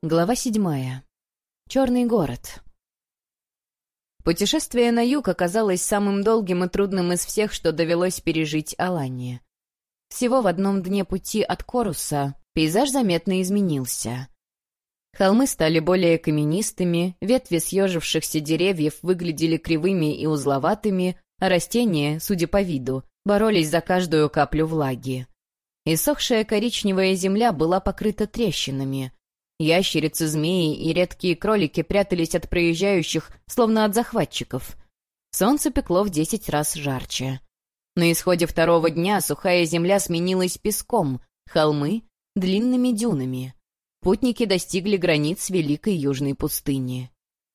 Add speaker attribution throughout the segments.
Speaker 1: Глава 7. Черный город. Путешествие на юг оказалось самым долгим и трудным из всех, что довелось пережить Аланне. Всего в одном дне пути от Коруса пейзаж заметно изменился. Холмы стали более каменистыми, ветви съежившихся деревьев выглядели кривыми и узловатыми, а растения, судя по виду, боролись за каждую каплю влаги. Иссохшая коричневая земля была покрыта трещинами. Ящерицы, змеи и редкие кролики прятались от проезжающих, словно от захватчиков. Солнце пекло в 10 раз жарче. На исходе второго дня сухая земля сменилась песком, холмы — длинными дюнами. Путники достигли границ Великой Южной пустыни.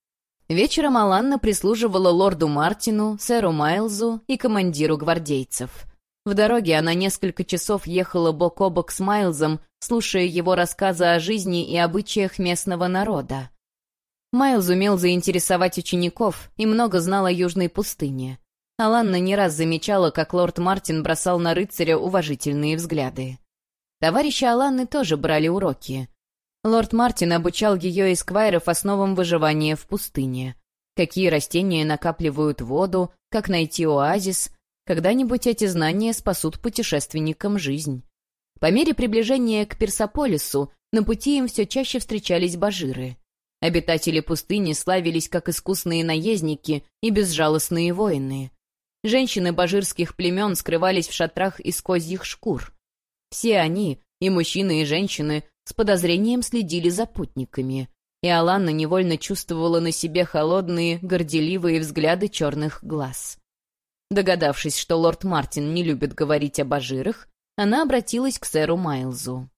Speaker 1: Вечером Аланна прислуживала лорду Мартину, сэру Майлзу и командиру гвардейцев. В дороге она несколько часов ехала бок о бок с Майлзом, слушая его рассказы о жизни и обычаях местного народа. Майлз умел заинтересовать учеников и много знал о Южной пустыне. Аланна не раз замечала, как лорд Мартин бросал на рыцаря уважительные взгляды. Товарищи Аланны тоже брали уроки. Лорд Мартин обучал ее эсквайров основам выживания в пустыне. Какие растения накапливают воду, как найти оазис. Когда-нибудь эти знания спасут путешественникам жизнь. По мере приближения к Персополису на пути им все чаще встречались бажиры. Обитатели пустыни славились как искусные наездники и безжалостные воины. Женщины бажирских племен скрывались в шатрах из козьих шкур. Все они, и мужчины, и женщины, с подозрением следили за путниками, и Аланна невольно чувствовала на себе холодные, горделивые взгляды черных глаз. Догадавшись, что лорд Мартин не любит говорить о бажирах, она обратилась к сэру Майлзу.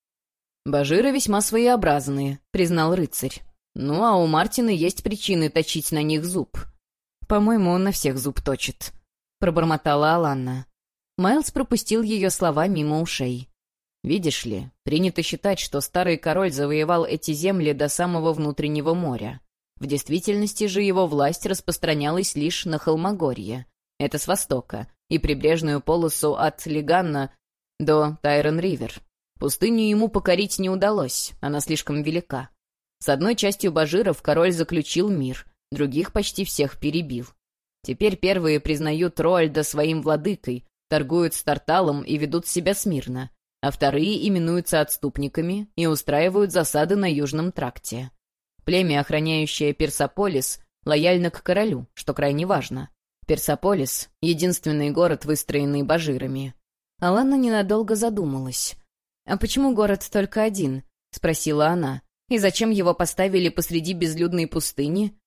Speaker 1: «Бажиры весьма своеобразные», — признал рыцарь. «Ну, а у Мартина есть причины точить на них зуб». «По-моему, он на всех зуб точит», — пробормотала Аланна. Майлз пропустил ее слова мимо ушей. «Видишь ли, принято считать, что старый король завоевал эти земли до самого внутреннего моря. В действительности же его власть распространялась лишь на Холмогорье. Это с востока, и прибрежную полосу от Лиганна до Тайрон-Ривер. Пустыню ему покорить не удалось, она слишком велика. С одной частью бажиров король заключил мир, других почти всех перебил. Теперь первые признают Роальда своим владыкой, торгуют с Тарталом и ведут себя смирно, а вторые именуются отступниками и устраивают засады на Южном тракте. Племя, охраняющее Персополис, лояльно к королю, что крайне важно. Персополис — единственный город, выстроенный бажирами. Аланна ненадолго задумалась. «А почему город только один?» — спросила она. «И зачем его поставили посреди безлюдной пустыни?»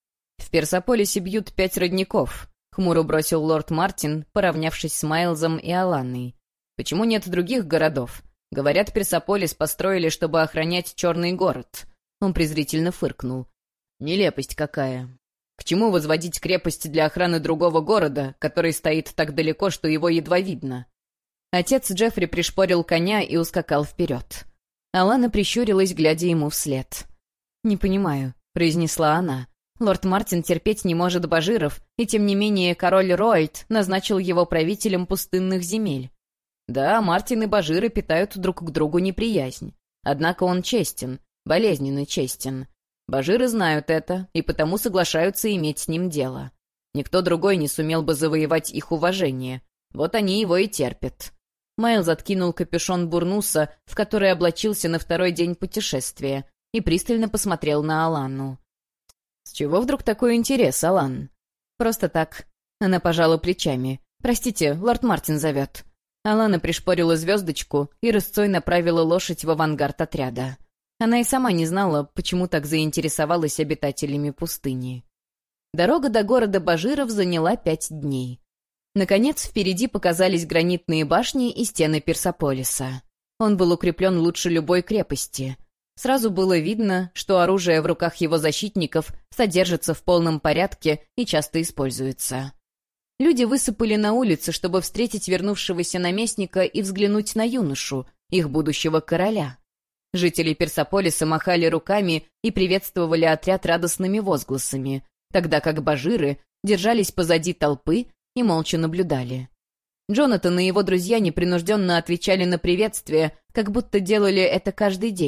Speaker 1: «В Персополисе бьют 5 родников», — хмуро бросил лорд Мартин, поравнявшись с Майлзом и Аланной. «Почему нет других городов? Говорят, Персополис построили, чтобы охранять Черный город». Он презрительно фыркнул. «Нелепость какая. К чему возводить крепость для охраны другого города, который стоит так далеко, что его едва видно?» Отец Джеффри пришпорил коня и ускакал вперед. Аланна прищурилась, глядя ему вслед. «Не понимаю», — произнесла она. «Лорд Мартин терпеть не может бажиров, и тем не менее король Роальд назначил его правителем пустынных земель. Да, Мартин и бажиры питают друг к другу неприязнь. Однако он честен, болезненно честен. Бажиры знают это, и потому соглашаются иметь с ним дело. Никто другой не сумел бы завоевать их уважение. Вот они его и терпят». Майлз откинул капюшон бурнуса, в который облачился на второй день путешествия, и пристально посмотрел на Аланну. «С чего вдруг такой интерес, Алан?» «Просто так». Она пожала плечами. «Простите, лорд Мартин зовет». Аланна пришпорила звездочку и рысцой направила лошадь в авангард отряда. Она и сама не знала, почему так заинтересовалась обитателями пустыни. Дорога до города бажиров заняла 5 дней. Наконец, впереди показались гранитные башни и стены Персополиса. Он был укреплен лучше любой крепости. Сразу было видно, что оружие в руках его защитников содержится в полном порядке и часто используется. Люди высыпали на улицы, чтобы встретить вернувшегося наместника и взглянуть на юношу, их будущего короля. Жители Персополиса махали руками и приветствовали отряд радостными возгласами, тогда как бажиры держались позади толпы и молча наблюдали. Джонатан и его друзья непринужденно отвечали на приветствие, как будто делали это каждый день,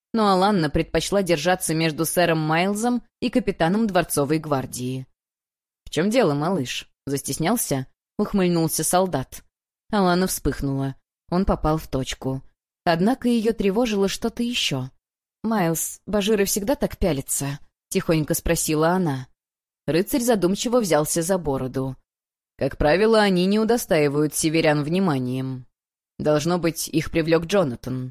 Speaker 1: но Аланна предпочла держаться между сэром Майлзом и капитаном дворцовой гвардии. «В чем дело, малыш? Застеснялся?» — ухмыльнулся солдат. Аланна вспыхнула. Он попал в точку. Однако ее тревожило что-то еще. «Майлз, бажиры всегда так пялятся?» — тихонько спросила она. Рыцарь задумчиво взялся за бороду. «Как правило, они не удостаивают северян вниманием. Должно быть, их привлек Джонатан.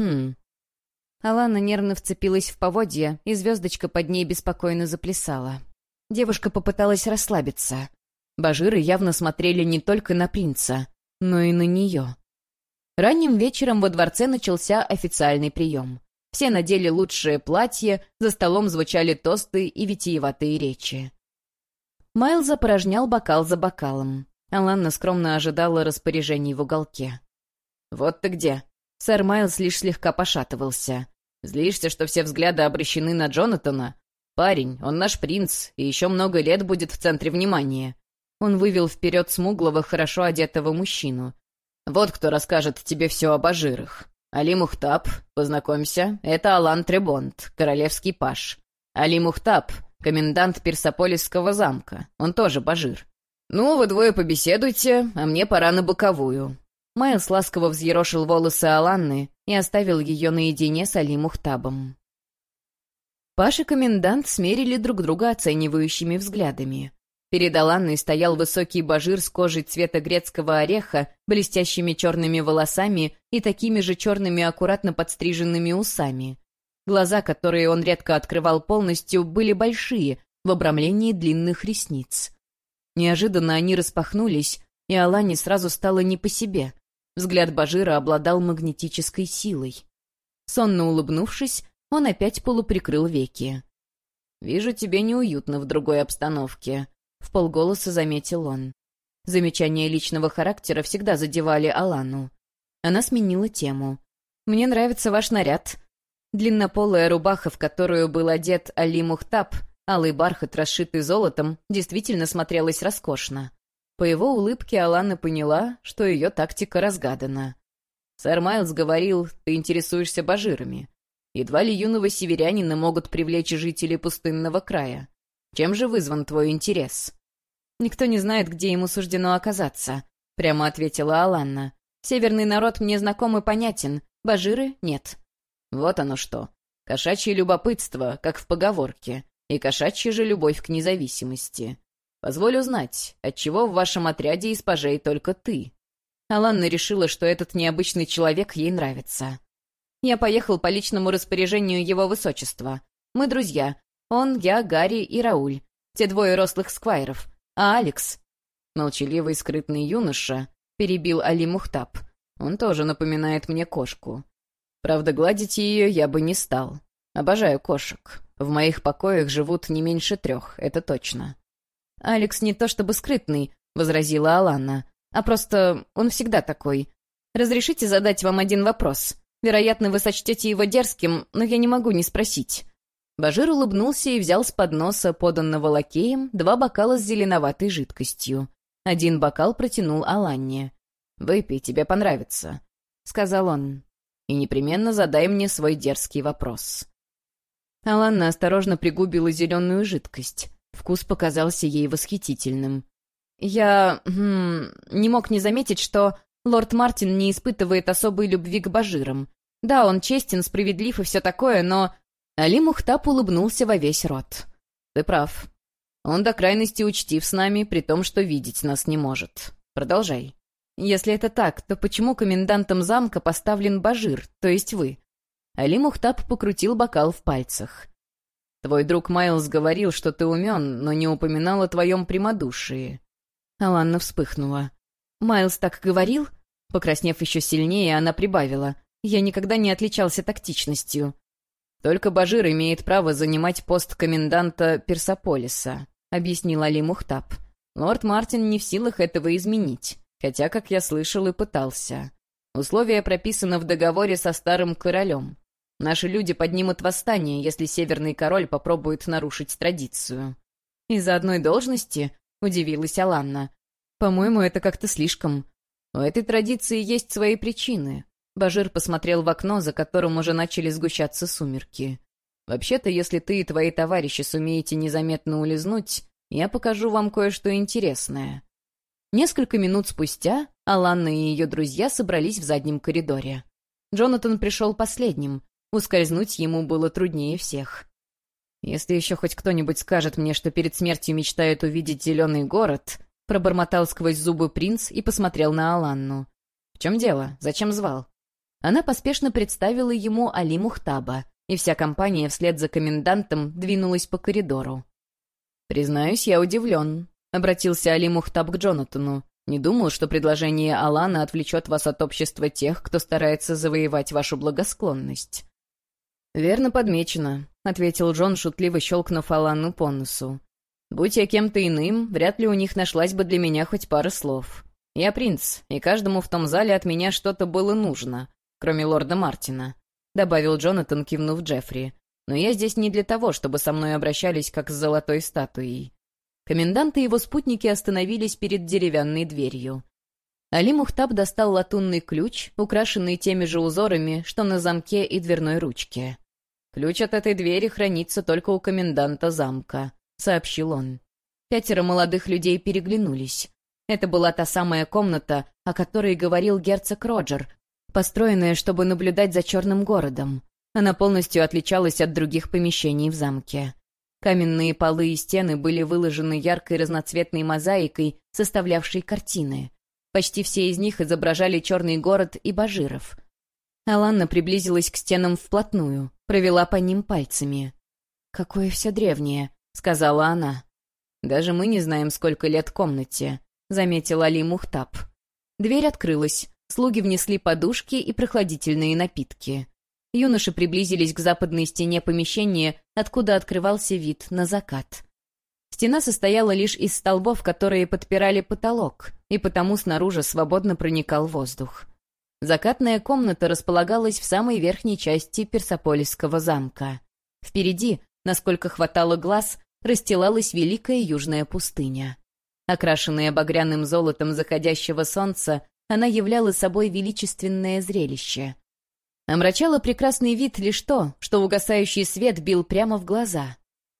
Speaker 1: Алана нервно вцепилась в поводья, и звездочка под ней беспокойно заплясала. Девушка попыталась расслабиться. Бажиры явно смотрели не только на принца, но и на нее. Ранним вечером во дворце начался официальный прием. Все надели лучшее платье, за столом звучали тосты и витиеватые речи. Майлз опорожнял бокал за бокалом. Аланна скромно ожидала распоряжений в уголке. «Вот ты где!» Сэр Майлз лишь слегка пошатывался. «Злишься, что все взгляды обращены на Джонатана? Парень, он наш принц, и еще много лет будет в центре внимания». Он вывел вперед смуглого, хорошо одетого мужчину. «Вот кто расскажет тебе все об ажирах. Али Мухтаб, познакомься, это Алан Требонд, королевский паж. Али Мухтаб, комендант Персополисского замка, он тоже бажир. Ну, вы двое побеседуйте, а мне пора на боковую». Майлз ласково взъерошил волосы Аланны и оставил ее наедине с Али Мухтабом. Паш и комендант смерили друг друга оценивающими взглядами. Перед Аланной стоял высокий бажир с кожей цвета грецкого ореха, блестящими черными волосами и такими же черными аккуратно подстриженными усами. Глаза, которые он редко открывал полностью, были большие, в обрамлении длинных ресниц. Неожиданно они распахнулись, и Алане сразу стало не по себе. Взгляд бажира обладал магнетической силой. Сонно улыбнувшись, он опять полуприкрыл веки. «Вижу, тебе неуютно в другой обстановке», — вполголоса заметил он. Замечания личного характера всегда задевали Алану. Она сменила тему. «Мне нравится ваш наряд». Длиннополая рубаха, в которую был одет Али Мухтаб, алый бархат, расшитый золотом, действительно смотрелась роскошно. По его улыбке Алана поняла, что ее тактика разгадана. «Сэр Майлз говорил, ты интересуешься бажирами. Едва ли юного северянина могут привлечь жители пустынного края. Чем же вызван твой интерес?» «Никто не знает, где ему суждено оказаться», — прямо ответила Аланна. «Северный народ мне знаком и понятен, бажиры — нет». «Вот оно что. Кошачье любопытство, как в поговорке, и кошачья же любовь к независимости. Позволю знать, отчего в вашем отряде из пажей только ты?» Аланна решила, что этот необычный человек ей нравится. «Я поехал по личному распоряжению его высочества. Мы друзья. Он, я, Гарри и Рауль. Те двое рослых сквайров. А Алекс...» Молчаливый скрытный юноша перебил Али Мухтаб. «Он тоже напоминает мне кошку. Правда, гладить ее я бы не стал. Обожаю кошек. В моих покоях живут не меньше 3, это точно». «Алекс не то чтобы скрытный», — возразила Алана, «а просто он всегда такой. Разрешите задать вам один вопрос? Вероятно, вы сочтете его дерзким, но я не могу не спросить». Бажир улыбнулся и взял с подноса, поданного лакеем, 2 бокала с зеленоватой жидкостью. Один бокал протянул Аланне. «Выпей, тебе понравится», — сказал он. «И непременно задай мне свой дерзкий вопрос». Аланна осторожно пригубила зеленую жидкость. Вкус показался ей восхитительным. «Я... не мог не заметить, что лорд Мартин не испытывает особой любви к бажирам. Да, он честен, справедлив и все такое, но...» Али Мухтаб улыбнулся во весь рот. «Ты прав. Он до крайности учтив с нами, при том, что видеть нас не может. Продолжай». «Если это так, то почему комендантом замка поставлен бажир, то есть вы?» Али Мухтаб покрутил бокал в пальцах. «Твой друг Майлз говорил, что ты умен, но не упоминал о твоем прямодушии». Аланна вспыхнула. «Майлз так говорил?» Покраснев еще сильнее, она прибавила. «Я никогда не отличался тактичностью». «Только бажир имеет право занимать пост коменданта Персополиса», — объяснил Али Мухтаб. «Лорд Мартин не в силах этого изменить, хотя, как я слышал, и пытался. Условие прописано в договоре со старым королем. Наши люди поднимут восстание, если северный король попробует нарушить традицию». «Из-за одной должности?» — удивилась Аланна. «По-моему, это как-то слишком. У этой традиции есть свои причины. Бажир посмотрел в окно, за которым уже начали сгущаться сумерки. «Вообще-то, если ты и твои товарищи сумеете незаметно улизнуть, я покажу вам кое-что интересное». Несколько минут спустя Аланна и ее друзья собрались в заднем коридоре. Джонатан пришел последним. Ускользнуть ему было труднее всех. «Если еще хоть кто-нибудь скажет мне, что перед смертью мечтает увидеть зеленый город», пробормотал сквозь зубы принц и посмотрел на Аланну. «В чем дело? Зачем звал?» Она поспешно представила ему Али Мухтаба, и вся компания вслед за комендантом двинулась по коридору. «Признаюсь, я удивлен», — обратился Али Мухтаб к Джонатану. «Не думал, что предложение Алана отвлечет вас от общества тех, кто старается завоевать вашу благосклонность». «Верно подмечено», — ответил Джон, шутливо щелкнув Аланну по носу. «Будь я кем-то иным, вряд ли у них нашлась бы для меня хоть пара слов. Я принц, и каждому в том зале от меня что-то было нужно, кроме лорда Мартина», — добавил Джонатан, кивнув Джеффри. «Но я здесь не для того, чтобы со мной обращались как с золотой статуей». Комендант и его спутники остановились перед деревянной дверью. Али Мухтаб достал латунный ключ, украшенный теми же узорами, что на замке и дверной ручке. «Ключ от этой двери хранится только у коменданта замка», — сообщил он. 5 молодых людей переглянулись. Это была та самая комната, о которой говорил герцог Роджер, построенная, чтобы наблюдать за черным городом. Она полностью отличалась от других помещений в замке. Каменные полы и стены были выложены яркой разноцветной мозаикой, составлявшей картины. Почти все из них изображали черный город и бажиров. Аланна приблизилась к стенам вплотную, провела по ним пальцами. «Какое все древнее», — сказала она. «Даже мы не знаем, сколько лет комнате», — заметил Али Мухтаб. Дверь открылась, слуги внесли подушки и прохладительные напитки. Юноши приблизились к западной стене помещения, откуда открывался вид на закат. Стена состояла лишь из столбов, которые подпирали потолок, и потому снаружи свободно проникал воздух. Закатная комната располагалась в самой верхней части Персеполисского замка. Впереди, насколько хватало глаз, расстилалась великая южная пустыня. Окрашенная багряным золотом заходящего солнца, она являла собой величественное зрелище. Омрачало прекрасный вид лишь то, что угасающий свет бил прямо в глаза.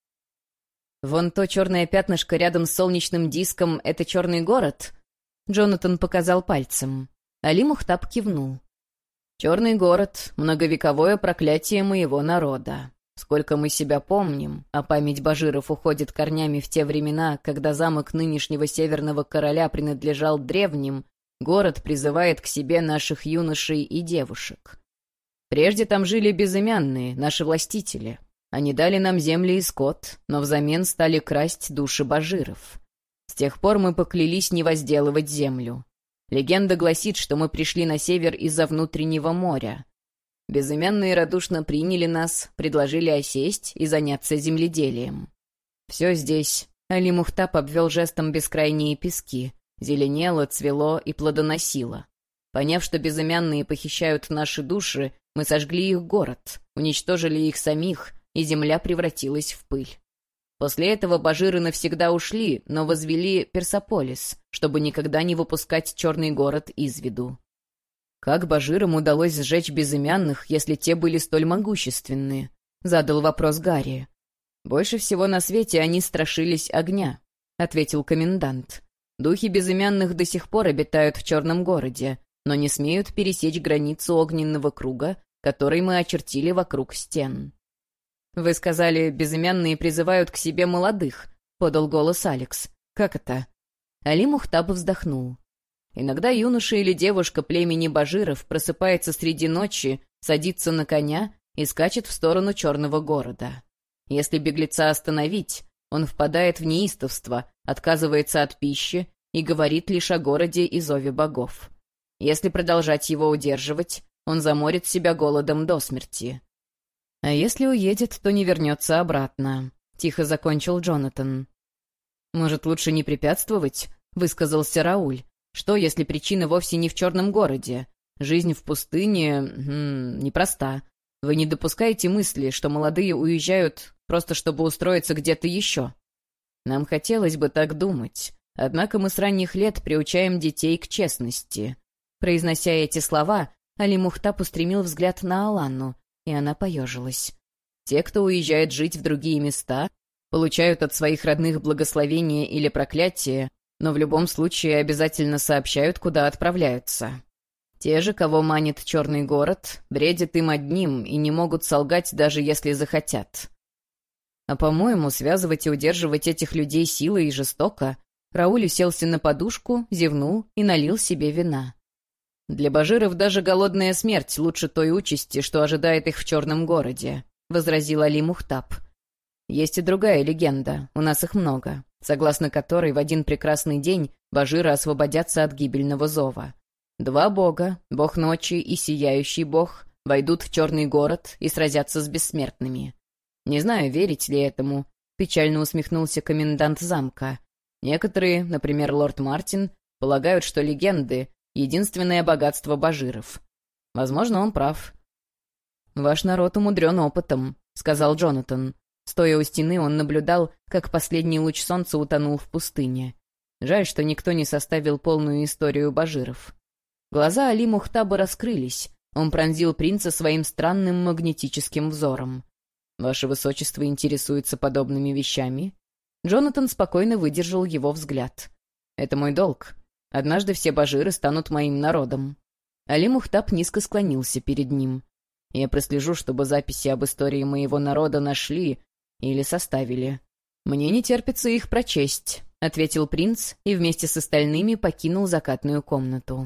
Speaker 1: «Вон то черное пятнышко рядом с солнечным диском — это черный город?» Джонатан показал пальцем. Али Мухтаб кивнул. «Черный город — многовековое проклятие моего народа. Сколько мы себя помним, а память бажиров уходит корнями в те времена, когда замок нынешнего северного короля принадлежал древним, город призывает к себе наших юношей и девушек. Прежде там жили безымянные, наши властители. Они дали нам земли и скот, но взамен стали красть души бажиров. С тех пор мы поклялись не возделывать землю. Легенда гласит, что мы пришли на север из-за внутреннего моря. Безымянные радушно приняли нас, предложили осесть и заняться земледелием. Все здесь. Али Мухтаб обвел жестом бескрайние пески. Зеленело, цвело и плодоносило. Поняв, что безымянные похищают наши души, мы сожгли их город, уничтожили их самих, и земля превратилась в пыль. После этого бажиры навсегда ушли, но возвели Персеполис, чтобы никогда не выпускать черный город из виду. «Как бажирам удалось сжечь безымянных, если те были столь могущественны?» — задал вопрос Гарри. «Больше всего на свете они страшились огня», — ответил комендант. «Духи безымянных до сих пор обитают в черном городе, но не смеют пересечь границу огненного круга, который мы очертили вокруг стен». «Вы сказали, безымянные призывают к себе молодых», — подал голос Алекс. «Как это?» Али Мухтаб вздохнул. «Иногда юноша или девушка племени бажиров просыпается среди ночи, садится на коня и скачет в сторону черного города. Если беглеца остановить, он впадает в неистовство, отказывается от пищи и говорит лишь о городе и зове богов. Если продолжать его удерживать, он заморит себя голодом до смерти. А если уедет, то не вернется обратно», — тихо закончил Джонатан. «Может, лучше не препятствовать?» — высказался Рауль. «Что, если причина вовсе не в черном городе? Жизнь в пустыне непроста. Вы не допускаете мысли, что молодые уезжают просто чтобы устроиться где-то еще? Нам хотелось бы так думать. Однако мы с ранних лет приучаем детей к честности». Произнося эти слова, Али Мухтаб устремил взгляд на Аланну, и она поежилась. «Те, кто уезжает жить в другие места, получают от своих родных благословение или проклятие, но в любом случае обязательно сообщают, куда отправляются. Те же, кого манит черный город, бредят им одним и не могут солгать, даже если захотят. А, по-моему, связывать и удерживать этих людей силой и жестоко». Рауль уселся на подушку, зевнул и налил себе вина. «Для бажиров даже голодная смерть лучше той участи, что ожидает их в черном городе», — возразил Али Мухтаб. «Есть и другая легенда, у нас их много, согласно которой в один прекрасный день бажиры освободятся от гибельного зова. 2 бога, бог ночи и сияющий бог, войдут в черный город и сразятся с бессмертными. Не знаю, верить ли этому», — печально усмехнулся комендант замка. «Некоторые, например, лорд Мартин, полагают, что легенды — единственное богатство бажиров. Возможно, он прав». «Ваш народ умудрен опытом», — сказал Джонатан. Стоя у стены, он наблюдал, как последний луч солнца утонул в пустыне. Жаль, что никто не составил полную историю бажиров. Глаза Али Мухтаба раскрылись. Он пронзил принца своим странным магнетическим взором. «Ваше высочество интересуется подобными вещами?» Джонатан спокойно выдержал его взгляд. «Это мой долг. Однажды все бажиры станут моим народом». Али Мухтаб низко склонился перед ним. «Я прослежу, чтобы записи об истории моего народа нашли или составили. Мне не терпится их прочесть», — ответил принц и вместе с остальными покинул закатную комнату.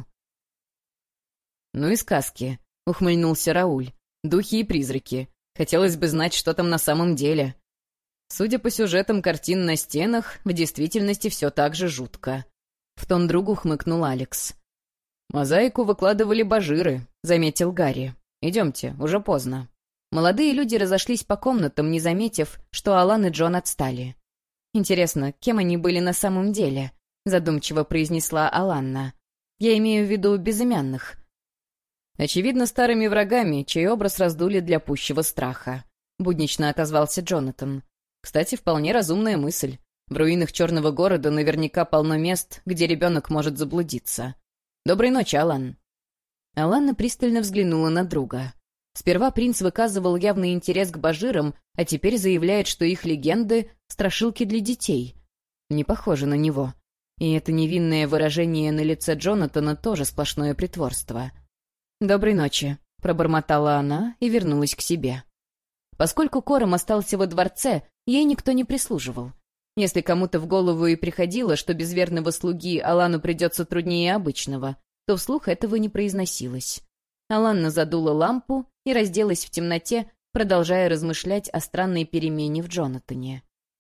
Speaker 1: «Ну и сказки», — ухмыльнулся Рауль. «Духи и призраки. Хотелось бы знать, что там на самом деле». Судя по сюжетам картин на стенах, в действительности все так же жутко. В тон другу хмыкнул Алекс. «Мозаику выкладывали бажиры», — заметил Гарри. «Идемте, уже поздно». Молодые люди разошлись по комнатам, не заметив, что Алан и Джон отстали. «Интересно, кем они были на самом деле?» — задумчиво произнесла Аланна. «Я имею в виду безымянных». «Очевидно, старыми врагами, чей образ раздули для пущего страха», — буднично отозвался Джонатан. «Кстати, вполне разумная мысль. В руинах черного города наверняка полно мест, где ребенок может заблудиться. Доброй ночи, Алан». Аланна пристально взглянула на друга. Сперва принц выказывал явный интерес к бажирам, а теперь заявляет, что их легенды — страшилки для детей. Не похоже на него. И это невинное выражение на лице Джонатана тоже сплошное притворство. «Доброй ночи», — пробормотала она и вернулась к себе. Поскольку Кором остался во дворце, ей никто не прислуживал. Если кому-то в голову и приходило, что без верного слуги Алану придется труднее обычного, то вслух этого не произносилось. Аланна задула лампу и разделась в темноте, продолжая размышлять о странной перемене в Джонатане.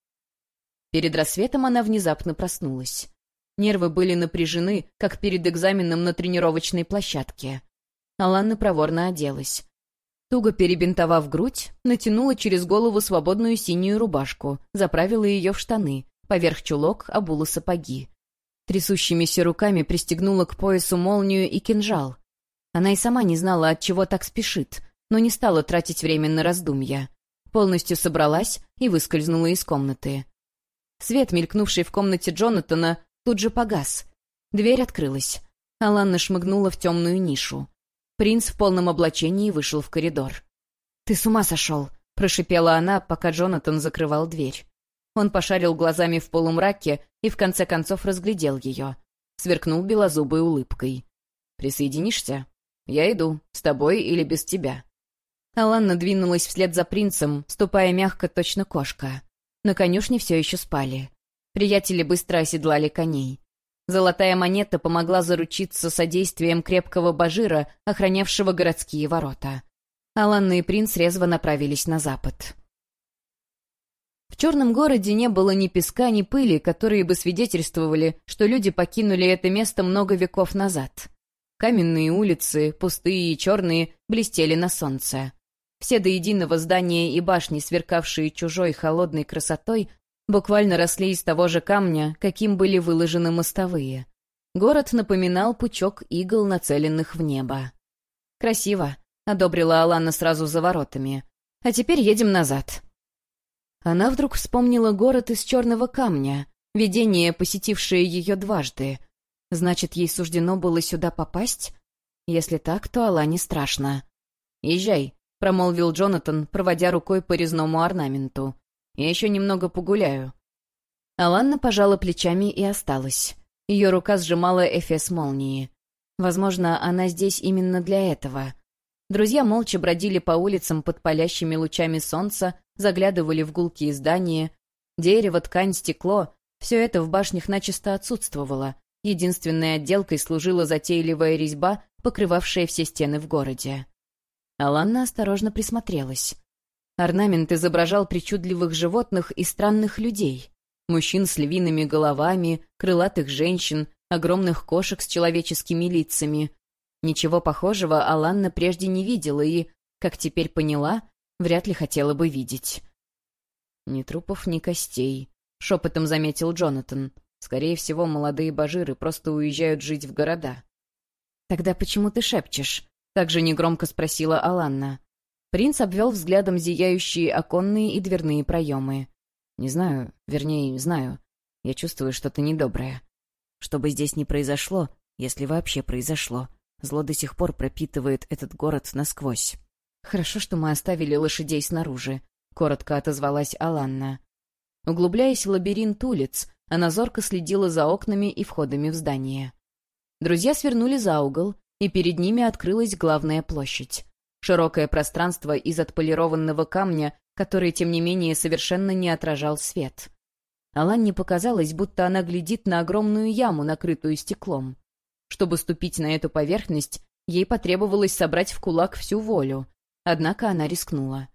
Speaker 1: Перед рассветом она внезапно проснулась. Нервы были напряжены, как перед экзаменом на тренировочной площадке. Аланна проворно оделась. Туго перебинтовав грудь, натянула через голову свободную синюю рубашку, заправила ее в штаны, поверх чулок обула сапоги. Трясущимися руками пристегнула к поясу молнию и кинжал. Она и сама не знала, от чего так спешит, но не стала тратить время на раздумья. Полностью собралась и выскользнула из комнаты. Свет, мелькнувший в комнате Джонатана, тут же погас. Дверь открылась. Аланна шмыгнула в темную нишу. Принц в полном облачении вышел в коридор. «Ты с ума сошел!» — прошипела она, пока Джонатан закрывал дверь. Он пошарил глазами в полумраке и в конце концов разглядел ее. Сверкнул белозубой улыбкой. «Присоединишься? Я иду, с тобой или без тебя». Аланна двинулась вслед за принцем, ступая мягко, точно кошка. На конюшне все еще спали. Приятели быстро оседлали коней. Золотая монета помогла заручиться содействием крепкого бажира, охранявшего городские ворота. Аланна и принц резво направились на запад. В черном городе не было ни песка, ни пыли, которые бы свидетельствовали, что люди покинули это место много веков назад. Каменные улицы, пустые и черные, блестели на солнце. Все до единого здания и башни, сверкавшие чужой холодной красотой, буквально росли из того же камня, каким были выложены мостовые. Город напоминал пучок игл, нацеленных в небо. «Красиво», — одобрила Алана сразу за воротами. «А теперь едем назад». Она вдруг вспомнила город из черного камня, видение, посетившее ее дважды. Значит, ей суждено было сюда попасть? Если так, то Алане страшно. «Езжай», — промолвил Джонатан, проводя рукой по резному орнаменту. «Я еще немного погуляю». Аланна пожала плечами и осталась. Ее рука сжимала эфес молнии. Возможно, она здесь именно для этого. Друзья молча бродили по улицам под палящими лучами солнца, заглядывали в гулкие здания. Дерево, ткань, стекло — все это в башнях начисто отсутствовало. Единственной отделкой служила затейливая резьба, покрывавшая все стены в городе. Аланна осторожно присмотрелась. Орнамент изображал причудливых животных и странных людей. Мужчин с львиными головами, крылатых женщин, огромных кошек с человеческими лицами. Ничего похожего Аланна прежде не видела и, как теперь поняла, вряд ли хотела бы видеть. «Ни трупов, ни костей», — шепотом заметил Джонатан. «Скорее всего, молодые бажиры просто уезжают жить в города». «Тогда почему ты шепчешь?» — также негромко спросила Аланна. Принц обвел взглядом зияющие оконные и дверные проемы. «Не знаю, вернее, знаю. Я чувствую что-то недоброе. Что бы здесь ни произошло, если вообще произошло, зло до сих пор пропитывает этот город насквозь». «Хорошо, что мы оставили лошадей снаружи», — коротко отозвалась Аланна. Углубляясь в лабиринт улиц, она зорко следила за окнами и входами в здание. Друзья свернули за угол, и перед ними открылась главная площадь. Широкое пространство из отполированного камня, который, тем не менее, совершенно не отражал свет. Аланне показалось, будто она глядит на огромную яму, накрытую стеклом. Чтобы ступить на эту поверхность, ей потребовалось собрать в кулак всю волю. Однако она рискнула.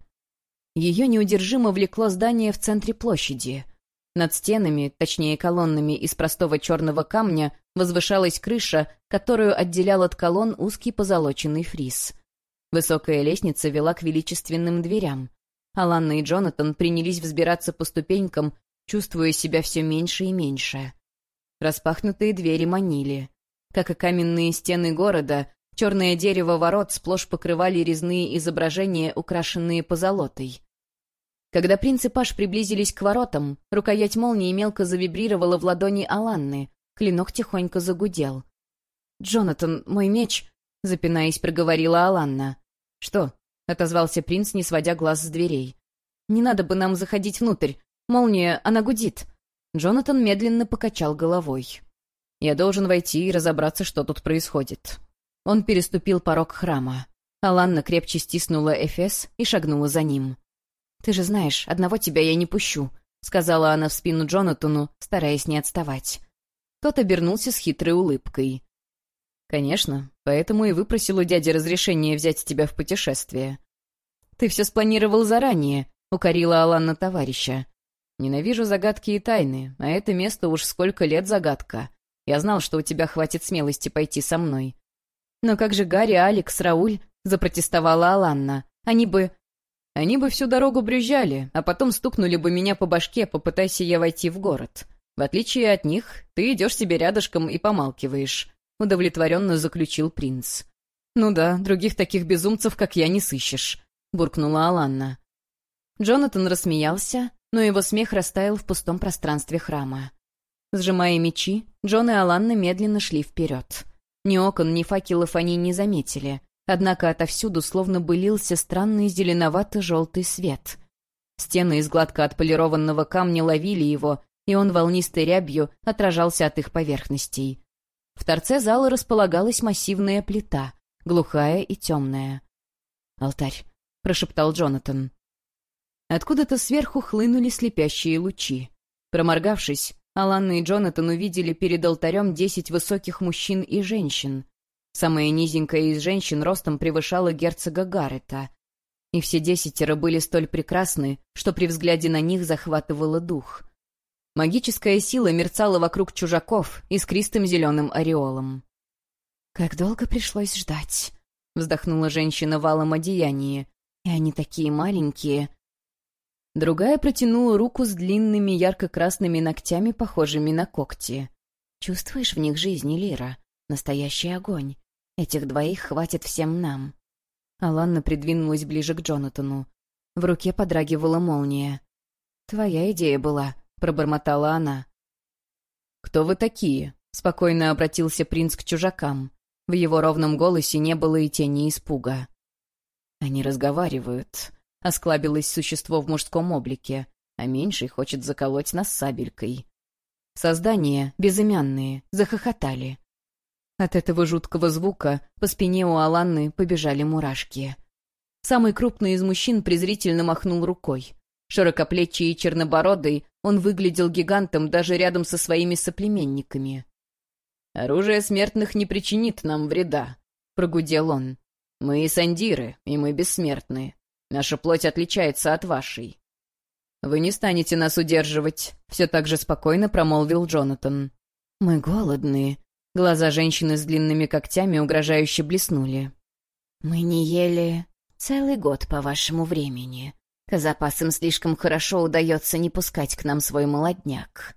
Speaker 1: Ее неудержимо влекло здание в центре площади. Над стенами, точнее колоннами из простого черного камня, возвышалась крыша, которую отделял от колонн узкий позолоченный фриз. Высокая лестница вела к величественным дверям. Аланна и Джонатан принялись взбираться по ступенькам, чувствуя себя все меньше и меньше. Распахнутые двери манили. Как и каменные стены города, черное дерево ворот сплошь покрывали резные изображения, украшенные позолотой. Когда принц и паж приблизились к воротам, рукоять молнии мелко завибрировала в ладони Аланны, клинок тихонько загудел. «Джонатан, мой меч!» — запинаясь, проговорила Аланна. «Что?» — отозвался принц, не сводя глаз с дверей. «Не надо бы нам заходить внутрь. Молния, она гудит». Джонатан медленно покачал головой. «Я должен войти и разобраться, что тут происходит». Он переступил порог храма. Аланна крепче стиснула эфес и шагнула за ним. «Ты же знаешь, одного тебя я не пущу», — сказала она в спину Джонатану, стараясь не отставать. Тот обернулся с хитрой улыбкой. «Конечно, поэтому и выпросил у дяди разрешение взять тебя в путешествие». «Ты все спланировал заранее», — укорила Аланна товарища. «Ненавижу загадки и тайны, а это место уж сколько лет загадка. Я знал, что у тебя хватит смелости пойти со мной». «Но как же Гарри, Алекс, Рауль?» — запротестовала Аланна. «Они бы всю дорогу брюзжали, а потом стукнули бы меня по башке, попытайся я войти в город. В отличие от них, ты идешь себе рядышком и помалкиваешь», — удовлетворенно заключил принц. «Ну да, других таких безумцев, как я, не сыщешь», — буркнула Аланна. Джонатан рассмеялся, но его смех растаял в пустом пространстве храма. Сжимая мечи, Джон и Аланна медленно шли вперед. Ни окон, ни факелов они не заметили, однако отовсюду словно бы лился странный зеленовато-желтый свет. Стены из гладко отполированного камня ловили его, и он волнистой рябью отражался от их поверхностей. В торце зала располагалась массивная плита, глухая и темная. «Алтарь», — прошептал Джонатан. Откуда-то сверху хлынули слепящие лучи. Проморгавшись, Аланна и Джонатан увидели перед алтарем 10 высоких мужчин и женщин. Самая низенькая из женщин ростом превышала герцога Гаррета. И все 10 были столь прекрасны, что при взгляде на них захватывало дух. Магическая сила мерцала вокруг чужаков искристым зеленым ореолом. «Как долго пришлось ждать», — вздохнула женщина в алом одеянии. «И они такие маленькие». Другая протянула руку с длинными ярко-красными ногтями, похожими на когти. «Чувствуешь в них жизнь, Лира? Настоящий огонь. Этих двоих хватит всем нам». Аланна придвинулась ближе к Джонатану. В руке подрагивала молния. «Твоя идея была», — пробормотала она. «Кто вы такие?» — спокойно обратился принц к чужакам. В его ровном голосе не было и тени испуга. «Они разговаривают», — осклабилось существо в мужском облике, а меньший хочет заколоть нас сабелькой. Создания, безымянные, захохотали. От этого жуткого звука по спине у Аланны побежали мурашки. Самый крупный из мужчин презрительно махнул рукой. Широкоплечий и чернобородый, он выглядел гигантом даже рядом со своими соплеменниками. «Оружие смертных не причинит нам вреда», — прогудел он. «Мы эссандиры, и мы бессмертны. Наша плоть отличается от вашей». «Вы не станете нас удерживать», — все так же спокойно промолвил Джонатан. «Мы голодные». Глаза женщины с длинными когтями угрожающе блеснули. «Мы не ели целый год по вашему времени. Казапасам слишком хорошо удается не пускать к нам свой молодняк.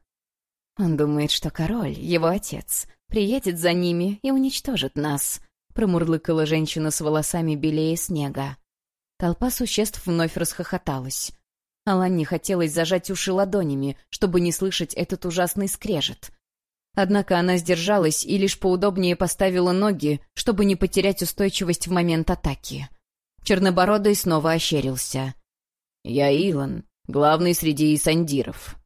Speaker 1: Он думает, что король, его отец, приедет за ними и уничтожит нас», — промурлыкала женщина с волосами белее снега. Толпа существ вновь расхохоталась. Аланне хотелось зажать уши ладонями, чтобы не слышать этот ужасный скрежет. Однако она сдержалась и лишь поудобнее поставила ноги, чтобы не потерять устойчивость в момент атаки. Чернобородый снова ощерился. «Я Илон, главный среди эссандиров.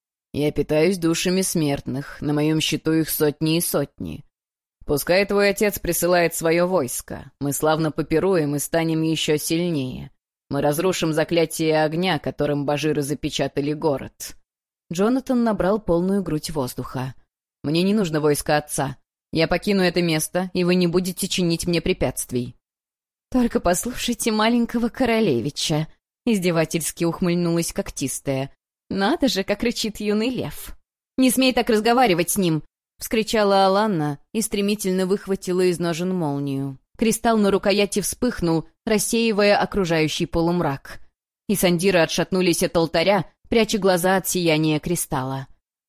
Speaker 1: Я питаюсь душами смертных, на моем счету их сотни и сотни. Пускай твой отец присылает свое войско, мы славно попируем и станем еще сильнее. Мы разрушим заклятие огня, которым бажиры запечатали город». Джонатан набрал полную грудь воздуха. «Мне не нужно войско отца. Я покину это место, и вы не будете чинить мне препятствий». «Только послушайте маленького королевича», — издевательски ухмыльнулась когтистая. «Надо же, как рычит юный лев!» «Не смей так разговаривать с ним!» — вскричала Аланна и стремительно выхватила из ножен молнию. Кристалл на рукояти вспыхнул, рассеивая окружающий полумрак. И сандиры отшатнулись от алтаря, пряча глаза от сияния кристалла.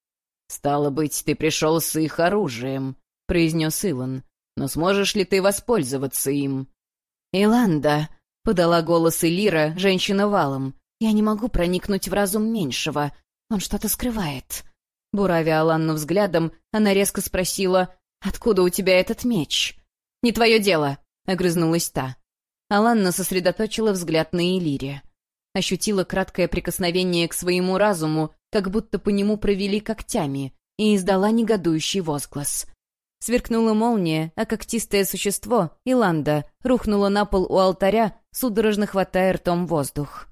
Speaker 1: «Стало быть, ты пришел с их оружием», — произнес Илон. «Но сможешь ли ты воспользоваться им?» «Иланда», — подала голос Элира, женщина валом. «Я не могу проникнуть в разум меньшего. Он что-то скрывает». Буравя Аланну взглядом, она резко спросила: «Откуда у тебя этот меч?» «Не твое дело», — огрызнулась та. Аланна сосредоточила взгляд на Элире. Ощутила краткое прикосновение к своему разуму, как будто по нему провели когтями, и издала негодующий возглас. Сверкнула молния, а когтистое существо, Иланда, рухнуло на пол у алтаря, судорожно хватая ртом воздух.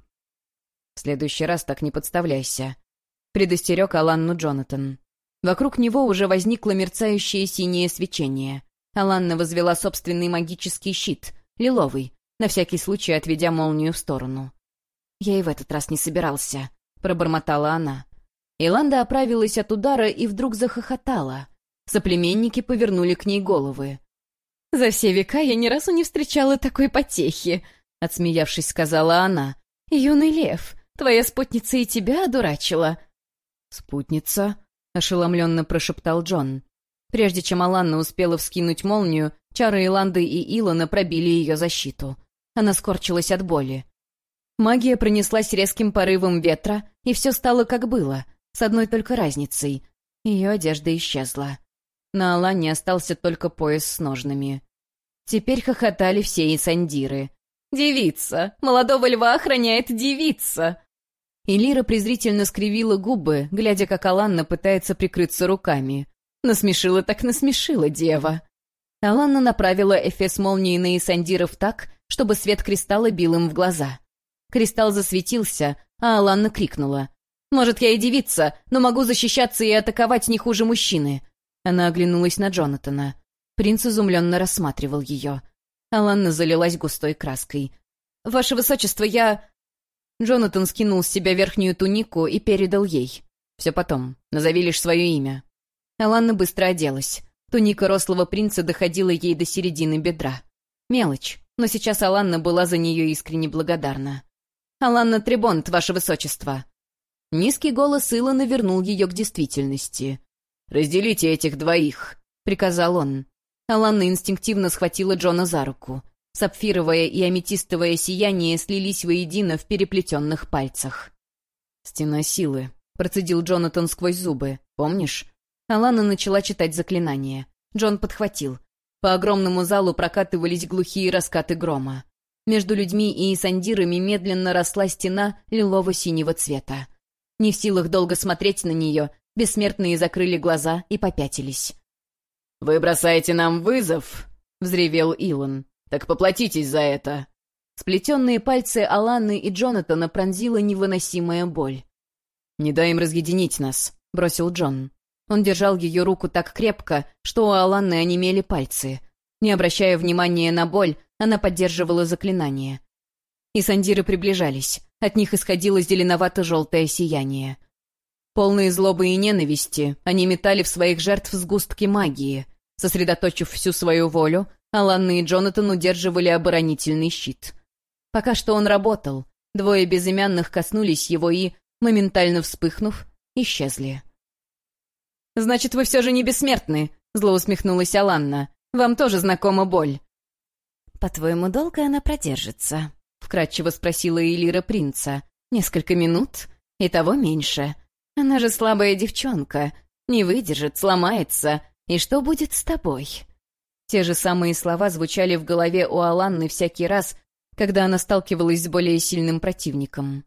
Speaker 1: «В следующий раз так не подставляйся», — предостерег Аланну Джонатан. Вокруг него уже возникло мерцающее синее свечение. Аланна возвела собственный магический щит, лиловый, на всякий случай отведя молнию в сторону. «Я и в этот раз не собирался», — пробормотала она. Иланда оправилась от удара и вдруг захохотала. Соплеменники повернули к ней головы. «За все века я ни разу не встречала такой потехи», — отсмеявшись, сказала она. «Юный лев, твоя спутница и тебя одурачила». «Спутница?» — ошеломленно прошептал Джон. Прежде чем Аланна успела вскинуть молнию, чары Иланды и Илона пробили ее защиту. Она скорчилась от боли. Магия пронеслась резким порывом ветра, и все стало как было, с одной только разницей. Ее одежда исчезла. На Аланне остался только пояс с ножнами. Теперь хохотали все эссандиры. «Девица! Молодого льва охраняет девица!» Элира презрительно скривила губы, глядя, как Аланна пытается прикрыться руками. Насмешила так насмешила дева. Аланна направила эфес молнии на эссандиров так, чтобы свет кристалла бил им в глаза. Кристалл засветился, а Аланна крикнула: «Может, я и девица, но могу защищаться и атаковать не хуже мужчины!» Она оглянулась на Джонатана. Принц изумленно рассматривал ее. Аланна залилась густой краской. «Ваше высочество, я...» Джонатан скинул с себя верхнюю тунику и передал ей. «Все потом. Назови лишь свое имя». Аланна быстро оделась. Туника рослого принца доходила ей до середины бедра. Мелочь, но сейчас Аланна была за нее искренне благодарна. «Аланна Требонт, ваше высочество!» Низкий голос Илона вернул ее к действительности. «Разделите этих двоих», — приказал он. Аланна инстинктивно схватила Джона за руку. Сапфировое и аметистовое сияние слились воедино в переплетенных пальцах. «Стена силы», — процедил Джонатан сквозь зубы. «Помнишь?» Аланна начала читать заклинание. Джон подхватил. По огромному залу прокатывались глухие раскаты грома. Между людьми и исандирами медленно росла стена лилово-синего цвета. Не в силах долго смотреть на нее, бессмертные закрыли глаза и попятились. «Вы бросаете нам вызов?» — взревел Илон. «Так поплатитесь за это!» Сплетенные пальцы Аланы и Джонатана пронзила невыносимая боль. «Не дай им разъединить нас», — бросил Джон. Он держал ее руку так крепко, что у Аланы онемели пальцы. Не обращая внимания на боль, она поддерживала заклинание. Исандиры приближались. От них исходило зеленовато-желтое сияние. Полные злобы и ненависти, они метали в своих жертв сгустки магии. Сосредоточив всю свою волю, Алана и Джонатан удерживали оборонительный щит. Пока что он работал. Двое безымянных коснулись его и, моментально вспыхнув, исчезли. «Значит, вы все же не бессмертны», — зло усмехнулась Аланна. «Вам тоже знакома боль».
Speaker 2: «По-твоему, долго она продержится?»
Speaker 1: — вкратчиво спросила Элира принца. «Несколько минут? И того меньше. Она же слабая девчонка. Не выдержит, сломается. И что будет с тобой?» Те же самые слова звучали в голове у Аланны всякий раз, когда она сталкивалась с более сильным противником.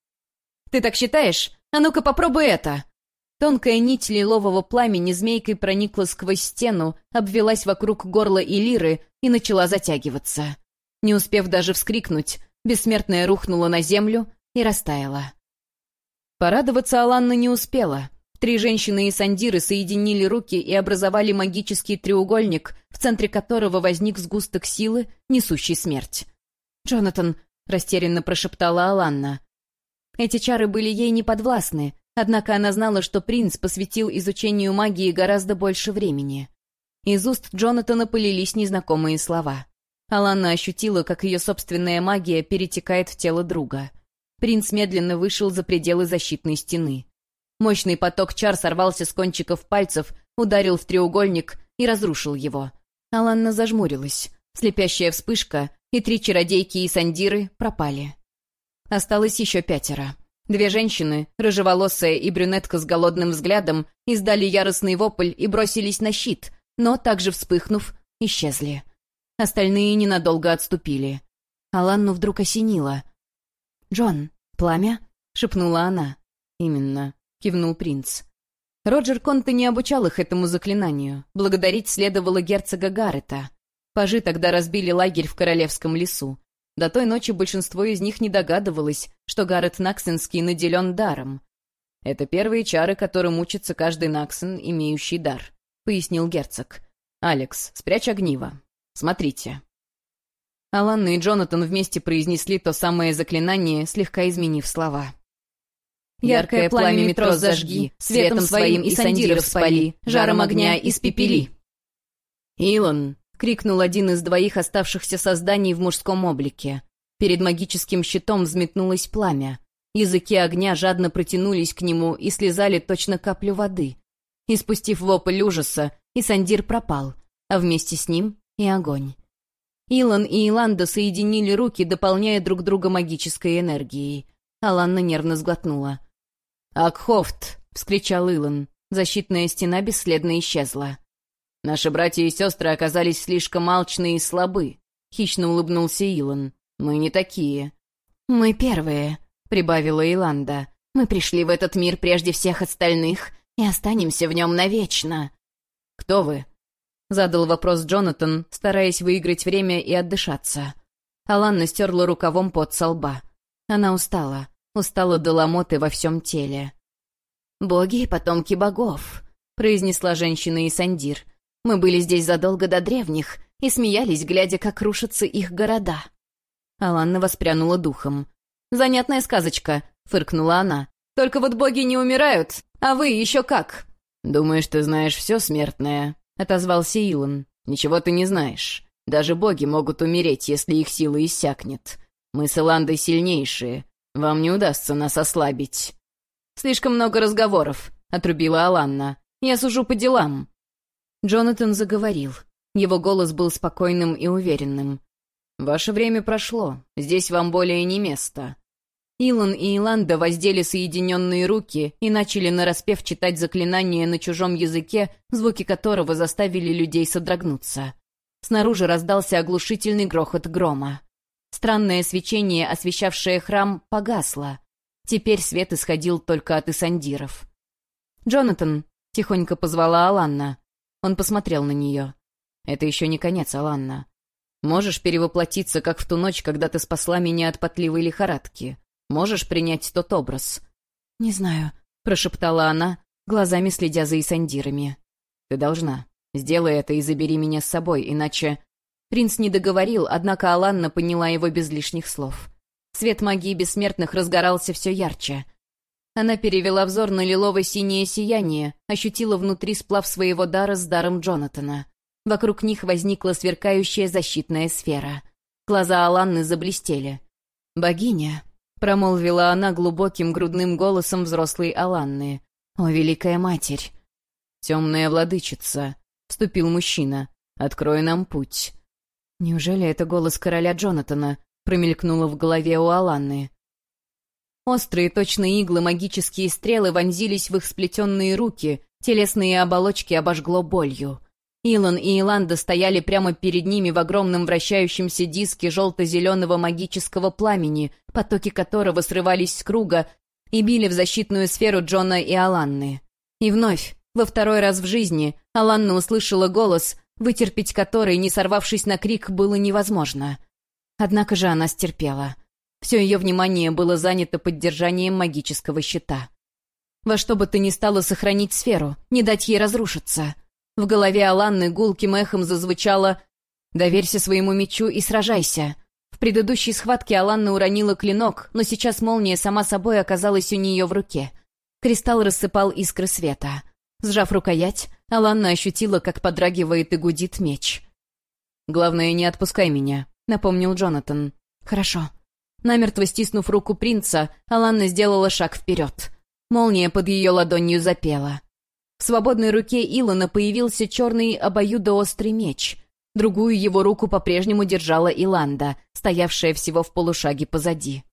Speaker 1: «Ты так считаешь? А ну-ка попробуй это!» Тонкая нить лилового пламени змейкой проникла сквозь стену, обвелась вокруг горла Элиры и начала затягиваться. Не успев даже вскрикнуть, бессмертная рухнула на землю и растаяла. Порадоваться Аланна не успела. 3 женщины и сандиры соединили руки и образовали магический треугольник, в центре которого возник сгусток силы, несущий смерть. «Джонатан», — растерянно прошептала Аланна. Эти чары были ей неподвластны, однако она знала, что принц посвятил изучению магии гораздо больше времени. Из уст Джонатана полились незнакомые слова. Аланна ощутила, как ее собственная магия перетекает в тело друга. Принц медленно вышел за пределы защитной стены. Мощный поток чар сорвался с кончиков пальцев, ударил в треугольник и разрушил его. Аланна зажмурилась. Слепящая вспышка, и 3 чародейки и сандиры пропали. Осталось еще 5. 2 женщины, рыжеволосая и брюнетка с голодным взглядом, издали яростный вопль и бросились на щит, но, также вспыхнув, исчезли. Остальные ненадолго отступили. Аланну вдруг осенило. «Джон, пламя?» — шепнула она. «Именно», — кивнул принц. Роджер Конте не обучал их этому заклинанию. Благодарить следовало герцога Гаррета. Пажи тогда разбили лагерь в Королевском лесу. До той ночи большинство из них не догадывалось, что Гаррет Наксенский наделен даром. «Это первые чары, которым учится каждый Наксен, имеющий дар», — пояснил герцог. «Алекс, спрячь огниво. Смотрите». Аланна и Джонатан вместе произнесли то самое заклинание, слегка изменив слова. «Яркое пламя метро зажги, светом своим и сандиров спали, жаром огня испепели». «Илон!» — крикнул один из 2 оставшихся созданий в мужском облике. Перед магическим щитом взметнулось пламя. Языки огня жадно протянулись к нему и слезали точно каплю воды. Испустив вопль ужаса, Исандир пропал, а вместе с ним и огонь. Илон и Иланда соединили руки, дополняя друг друга магической энергией. Аланна нервно сглотнула. «Акхофт!» — вскричал Илон. Защитная стена бесследно исчезла. «Наши братья и сестры оказались слишком алчны и слабы», — хищно улыбнулся Илон. «Мы не такие». «Мы первые», — прибавила Иланда. «Мы пришли в этот мир прежде всех остальных и останемся в нем навечно». «Кто вы?» — задал вопрос Джонатан, стараясь выиграть время и отдышаться. Аланна стерла рукавом пот со лба. Она устала до ломоты во всем теле. «Боги и потомки богов», — произнесла женщина Исандир. «Мы были здесь задолго до древних и смеялись, глядя, как рушатся их города». Аланна воспрянула духом. «Занятная сказочка», — фыркнула она. «Только вот боги не умирают, а вы еще как». «Думаешь, ты знаешь все, смертное?» — отозвался Илон. «Ничего ты не знаешь. Даже боги могут умереть, если их сила иссякнет. Мы с Иландой сильнейшие. Вам не удастся нас ослабить». «Слишком много разговоров», — отрубила Аланна. «Я сужу по делам». Джонатан заговорил. Его голос был спокойным и уверенным. «Ваше время прошло. Здесь вам более не место». Илон и Иланда воздели соединенные руки и начали нараспев читать заклинание на чужом языке, звуки которого заставили людей содрогнуться. Снаружи раздался оглушительный грохот грома. Странное свечение, освещавшее храм, погасло. Теперь свет исходил только от Исандиров. «Джонатан!» — тихонько позвала Аланна. Он посмотрел на нее. «Это еще не конец, Аланна. Можешь перевоплотиться, как в ту ночь, когда ты спасла меня от потливой лихорадки? Можешь принять тот образ?»
Speaker 2: «Не знаю»,
Speaker 1: — прошептала она, глазами следя за Исандирами. «Ты должна. Сделай это и забери меня с собой, иначе...» Принц не договорил, однако Аланна поняла его без лишних слов. Свет магии бессмертных разгорался все ярче. Она перевела взор на лилово-синее сияние, ощутила внутри сплав своего дара с даром Джонатана. Вокруг них возникла сверкающая защитная сфера. Глаза Аланны заблестели. «Богиня», — промолвила она глубоким грудным голосом взрослой Аланны. «О, Великая Матерь!» «Темная владычица», — вступил мужчина. «Открой нам путь». «Неужели это голос короля Джонатана?» — промелькнуло в голове у Аланны. Острые точные иглы магические стрелы вонзились в их сплетенные руки, телесные оболочки обожгло болью. Илон и Иланда стояли прямо перед ними в огромном вращающемся диске желто-зеленого магического пламени, потоки которого срывались с круга и били в защитную сферу Джона и Аланны. И вновь, во второй раз в жизни, Аланна услышала голос, вытерпеть который, не сорвавшись на крик, было невозможно. Однако же она стерпела. Все ее внимание было занято поддержанием магического щита. Во что бы то ни стало сохранить сферу, не дать ей разрушиться. В голове Аланны гулким эхом зазвучало «Доверься своему мечу и сражайся». В предыдущей схватке Аланна уронила клинок, но сейчас молния сама собой оказалась у нее в руке. Кристалл рассыпал искры света. Сжав рукоять, Аланна ощутила, как подрагивает и гудит меч. «Главное, не отпускай меня», — напомнил Джонатан. «Хорошо». Намертво стиснув руку принца, Аланна сделала шаг вперед. Молния под ее ладонью запела. В свободной руке Илона появился черный обоюдоострый меч. Другую его руку по-прежнему держала Иланда, стоявшая всего в полушаге позади.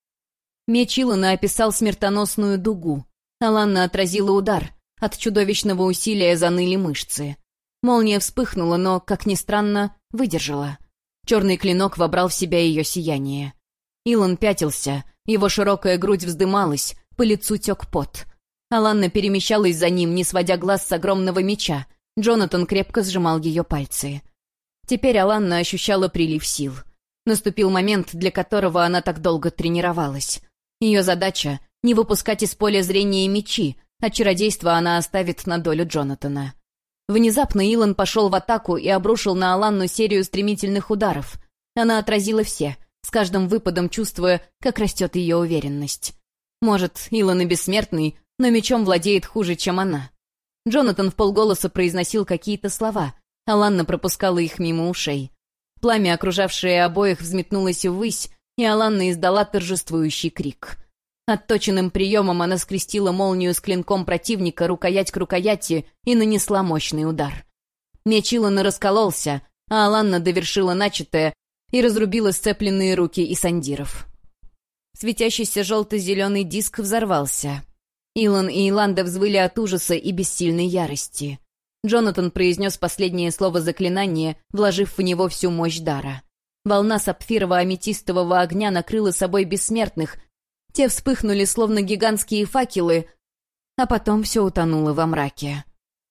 Speaker 1: Меч Илона описал смертоносную дугу. Аланна отразила удар. От чудовищного усилия заныли мышцы. Молния вспыхнула, но, как ни странно, выдержала. Черный клинок вобрал в себя ее сияние. Илон пятился, его широкая грудь вздымалась, по лицу тек пот. Аланна перемещалась за ним, не сводя глаз с огромного меча. Джонатан крепко сжимал ее пальцы. Теперь Аланна ощущала прилив сил. Наступил момент, для которого она так долго тренировалась. Ее задача — не выпускать из поля зрения мечи, а чародейство она оставит на долю Джонатана. Внезапно Илон пошел в атаку и обрушил на Аланну серию стремительных ударов. Она отразила все, с каждым выпадом чувствуя, как растет ее уверенность. Может, Илон и бессмертный, но мечом владеет хуже, чем она. Джонатан вполголоса произносил какие-то слова, Аланна пропускала их мимо ушей. Пламя, окружавшее обоих, взметнулось ввысь, и Аланна издала торжествующий крик. Отточенным приемом она скрестила молнию с клинком противника рукоять к рукояти и нанесла мощный удар. Меч Илона раскололся, а Аланна довершила начатое и разрубила сцепленные руки Исандиров. Светящийся желто-зеленый диск взорвался. Илон и Иланда взвыли от ужаса и бессильной ярости. Джонатан произнес последнее слово заклинания, вложив в него всю мощь дара. Волна сапфирово-аметистового огня накрыла собой бессмертных. Те вспыхнули, словно гигантские факелы, а потом все утонуло во мраке.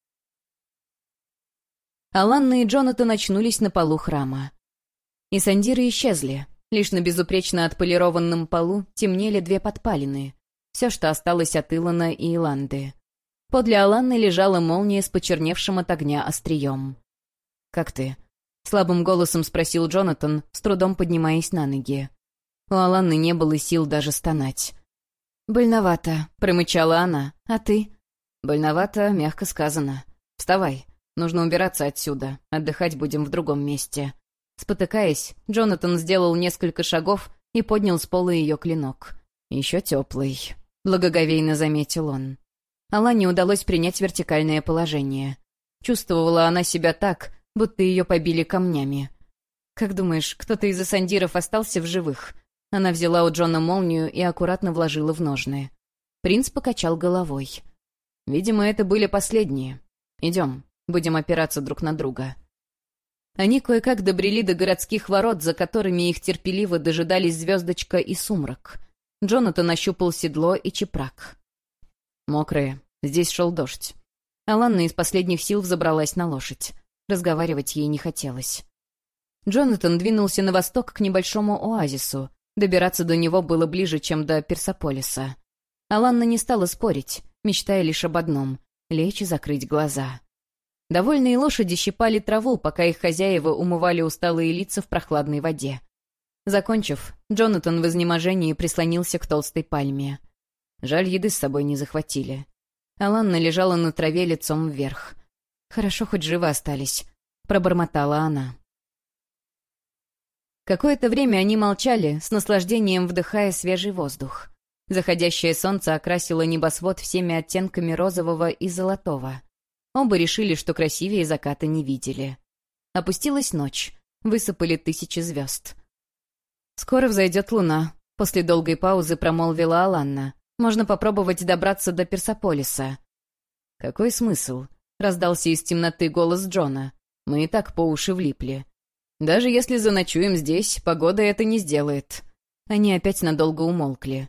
Speaker 1: Аланна и Джонатан очнулись на полу храма. Исандиры исчезли. Лишь на безупречно отполированном полу темнели две подпалины. Все, что осталось от Илона и Иланды. Подле Аланны лежала молния с почерневшим от огня острием. «Как ты?» — слабым голосом спросил Джонатан, с трудом поднимаясь на ноги. У Аланны не было сил даже стонать. «Больновато», — промычала она. «А ты?» «Больновато, мягко сказано. Вставай. Нужно убираться отсюда. Отдыхать будем в другом месте». Спотыкаясь, Джонатан сделал несколько шагов и поднял с пола ее клинок. «Еще теплый», — благоговейно заметил он. Аланне удалось принять вертикальное положение. Чувствовала она себя так, будто ее побили камнями. «Как думаешь, кто-то из Исандиров остался в живых?» Она взяла у Джона молнию и аккуратно вложила в ножны. Принц покачал головой. «Видимо, это были последние. Идем, будем опираться друг на друга». Они кое-как добрели до городских ворот, за которыми их терпеливо дожидались Звездочка и Сумрак. Джонатан ощупал седло и чепрак. Мокрые. Здесь шел дождь. Аланна из последних сил взобралась на лошадь. Разговаривать ей не хотелось. Джонатан двинулся на восток к небольшому оазису. Добираться до него было ближе, чем до Персополиса. Аланна не стала спорить, мечтая лишь об одном — лечь и закрыть глаза. Довольные лошади щипали траву, пока их хозяева умывали усталые лица в прохладной воде. Закончив, Джонатан в изнеможении прислонился к толстой пальме. Жаль, еды с собой не захватили. Аланна лежала на траве лицом вверх. «Хорошо, хоть живы остались», — пробормотала она. Какое-то время они молчали, с наслаждением вдыхая свежий воздух. Заходящее солнце окрасило небосвод всеми оттенками розового и золотого. Оба решили, что красивее заката не видели. Опустилась ночь, высыпали тысячи звезд. «Скоро взойдет луна», — после долгой паузы промолвила Аланна. «Можно попробовать добраться до Персополиса». «Какой смысл?» — раздался из темноты голос Джона. «Мы и так по уши влипли. Даже если заночуем здесь, погода это не сделает». Они опять надолго умолкли.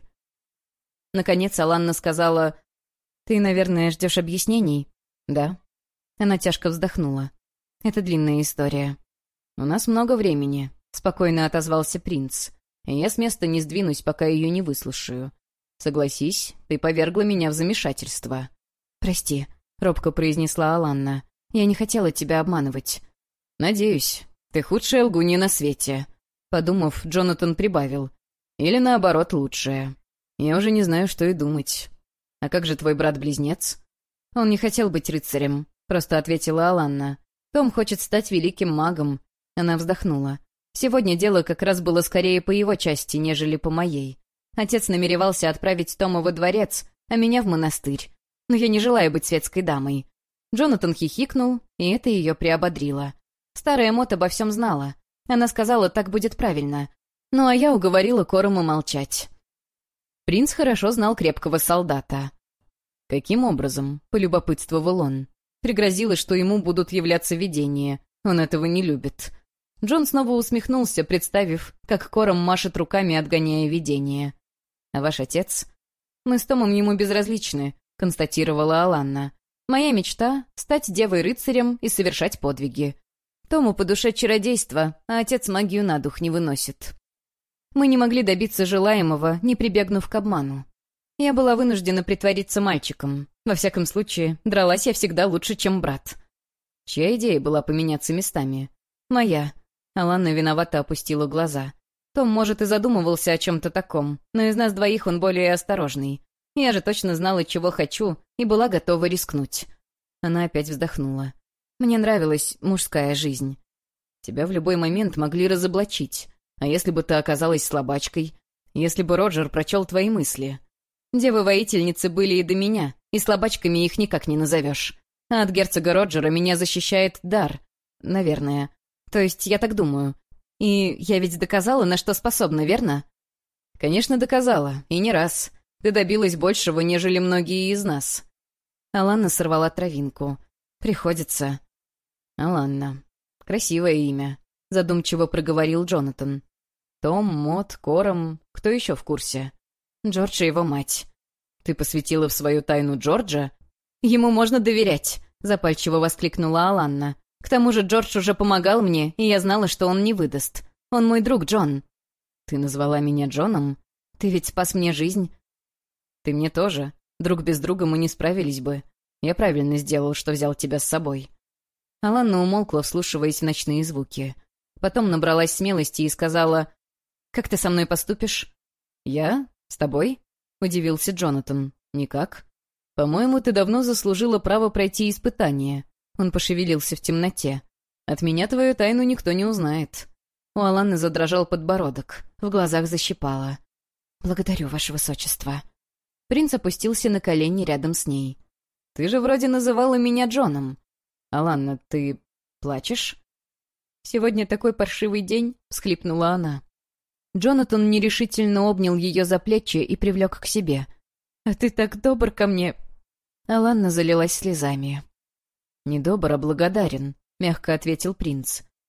Speaker 1: Наконец Аланна сказала: «Ты, наверное, ждешь объяснений?» «Да». Она тяжко вздохнула. «Это длинная история». «У нас много времени», — спокойно отозвался принц. «И я с места не сдвинусь, пока ее не выслушаю. Согласись, ты повергла меня в замешательство». «Прости», — робко произнесла Аланна. «Я не хотела тебя обманывать». «Надеюсь, ты худшая лгунья на свете», — подумав, Джонатан прибавил. «Или наоборот, лучшая. Я уже не знаю, что и думать. А как же твой брат-близнец?» «Он не хотел быть рыцарем», — просто ответила Аланна. «Том хочет стать великим магом». Она вздохнула. «Сегодня дело как раз было скорее по его части, нежели по моей. Отец намеревался отправить Тома во дворец, а меня в монастырь. Но я не желаю быть светской дамой». Джонатан хихикнул, и это ее приободрило. Старая Мот обо всем знала. Она сказала, так будет правильно. Ну а я уговорила Корома молчать. Принц хорошо знал крепкого солдата. «Каким образом?» — полюбопытствовал он. Пригрозило, что ему будут являться видения. Он этого не любит. Джон снова усмехнулся, представив, как Кором машет руками, отгоняя видение. «А ваш отец?» «Мы с Томом ему безразличны», — констатировала Аланна. «Моя мечта — стать девой-рыцарем и совершать подвиги. Тому по душе чародейство, а отец магию на дух не выносит. Мы не могли добиться желаемого, не прибегнув к обману. Я была вынуждена притвориться мальчиком. Во всяком случае, дралась я всегда лучше, чем брат». «Чья идея была поменяться местами?» «Моя». Аланна виновато опустила глаза. Том, может, и задумывался о чем-то таком, но из нас двоих он более осторожный. Я же точно знала, чего хочу, и была готова рискнуть. Она опять вздохнула. «Мне нравилась мужская жизнь. Тебя в любой момент могли разоблачить. А если бы ты оказалась слабачкой? Если бы Роджер прочел твои мысли? Девы-воительницы были и до меня, и слабачками их никак не назовешь. А от герцога Роджера меня защищает дар. Наверное. То есть я так думаю. И я ведь доказала, на что способна, верно?» «Конечно, доказала. И не раз. Ты добилась большего, нежели многие из нас». Аланна сорвала травинку. «Приходится». «Аланна. Красивое имя», — задумчиво проговорил Джонатан. «Том, Мот, Кором. Кто еще в курсе?» «Джордж и его мать». «Ты посвятила в свою тайну Джорджа?» «Ему можно доверять», — запальчиво воскликнула Аланна. «К тому же Джордж уже помогал мне, и я знала, что он не выдаст. Он мой друг, Джон». «Ты назвала меня Джоном? Ты ведь спас мне жизнь». «Ты мне тоже. Друг без друга мы не справились бы. Я правильно сделал, что взял тебя с собой». Аланна умолкла, вслушиваясь в ночные звуки. Потом набралась смелости и сказала: «Как ты со мной поступишь?» «Я? С тобой?» — удивился Джонатан. «Никак. По-моему, ты давно заслужила право пройти испытание». Он пошевелился в темноте. «От меня твою тайну никто не узнает». У Аланны задрожал подбородок, в глазах защипало. «Благодарю, ваше высочество». Принц опустился на колени рядом с ней. «Ты же вроде называла меня Джоном». «Аланна, ты плачешь?» «Сегодня такой паршивый день», — всхлипнула она. Джонатан нерешительно обнял ее за плечи и привлек к себе. «А ты так добр ко мне!» Аланна залилась слезами. «Не добр, а благодарен», — мягко ответил принц.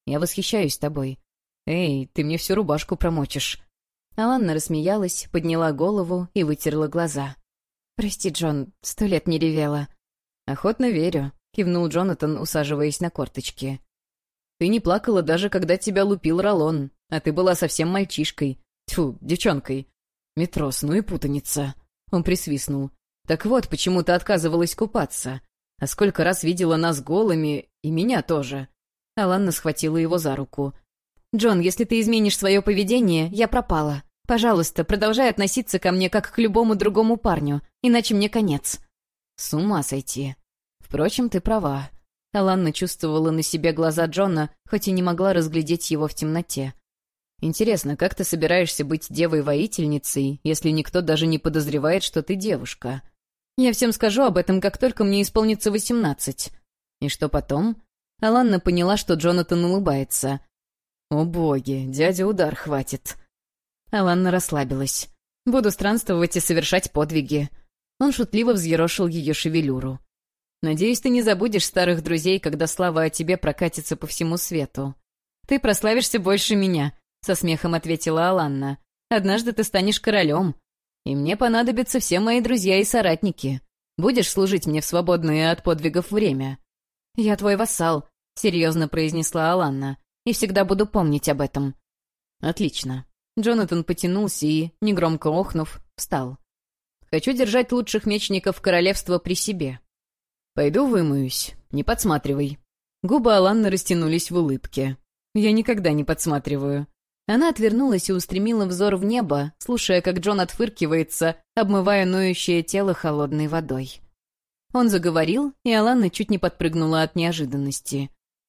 Speaker 1: Я восхищаюсь тобой. Эй, ты мне всю рубашку промочишь». Аланна рассмеялась, подняла голову и вытерла глаза. «Прости, Джон, 100 лет не ревела». «Охотно верю», — кивнул Джонатан, усаживаясь на корточки. «Ты не плакала даже, когда тебя лупил Ролон, а ты была совсем мальчишкой. Тьфу, девчонкой. Метрос, ну и путаница». Он присвистнул. «Так вот, почему ты отказывалась купаться. А сколько раз видела нас голыми, и меня тоже». Аланна схватила его за руку. «Джон, если ты изменишь свое поведение, я пропала. Пожалуйста, продолжай относиться ко мне, как к любому другому парню, иначе мне конец». «С ума сойти. Впрочем, ты права». Аланна чувствовала на себе глаза Джона, хоть и не могла разглядеть его в темноте. «Интересно, как ты собираешься быть девой-воительницей, если никто даже не подозревает, что ты девушка?» «Я всем скажу об этом, как только мне исполнится 18. «И что потом?» Аланна поняла, что Джонатан улыбается. «О боги, дядя удар хватит». Аланна расслабилась. «Буду странствовать и совершать подвиги». Он шутливо взъерошил ее шевелюру. «Надеюсь, ты не забудешь старых друзей, когда слава о тебе прокатится по всему свету». «Ты прославишься больше меня», — со смехом ответила Аланна. «Однажды ты станешь королем, и мне понадобятся все мои друзья и соратники. Будешь служить мне в свободное от подвигов время?» «Я твой вассал», — серьезно произнесла Аланна, «и всегда буду помнить об этом». «Отлично». Джонатан потянулся и, негромко охнув, встал. «Хочу держать лучших мечников королевства при себе. Пойду вымоюсь, не подсматривай». Губы Аланны растянулись в улыбке. «Я никогда не подсматриваю». Она отвернулась и устремила взор в небо, слушая, как Джон отфыркивается, обмывая ноющее тело холодной водой. Он заговорил, и Аланна чуть не подпрыгнула от неожиданности.